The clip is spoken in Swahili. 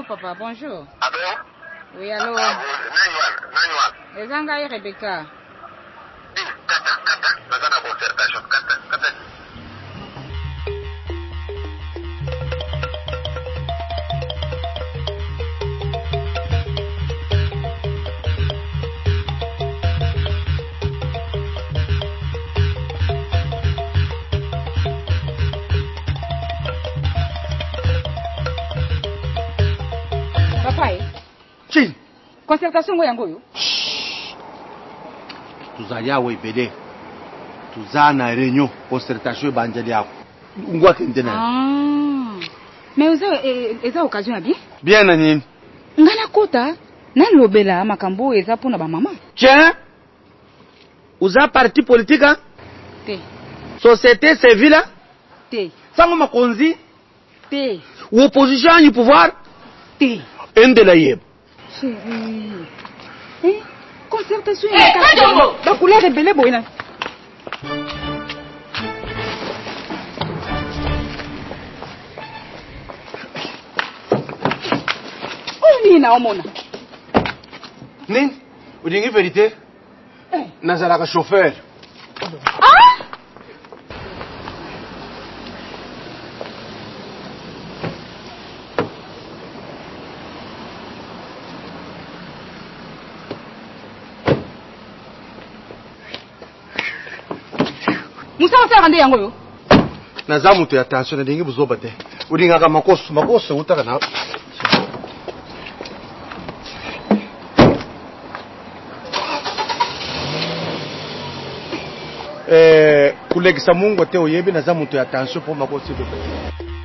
papa, bonjour. Allô? Oui, allô? Manuel. Ezanga et Rebecca. Kata concertation. Kata. Papa, Chine. concertation yango. Tuzalia webele. Tuzana réunion concertation banjali yako. Ngwa kentena. Mais eza occasion ya bien? Bien na nini? Ngana kota na lobela makambo eza pona ba mama. Tiens. Uza parti politique? Te. Société civile? Te. Sango makonzi? Te. Opposition du pouvoir? Te. Endela yeb. Chérie. Concertation ya kaka. Ba couleur rebelle boina. Oni na omona. Nini? Udingi vérité? Nazalaka chauffeur. Musa ose rande yango yo. Naza mutu ya attention ndingi buzoba te. Udingaka makoso utaka na. Kulegisa Mungu te oyebi naza mutu ya attention po makoso te.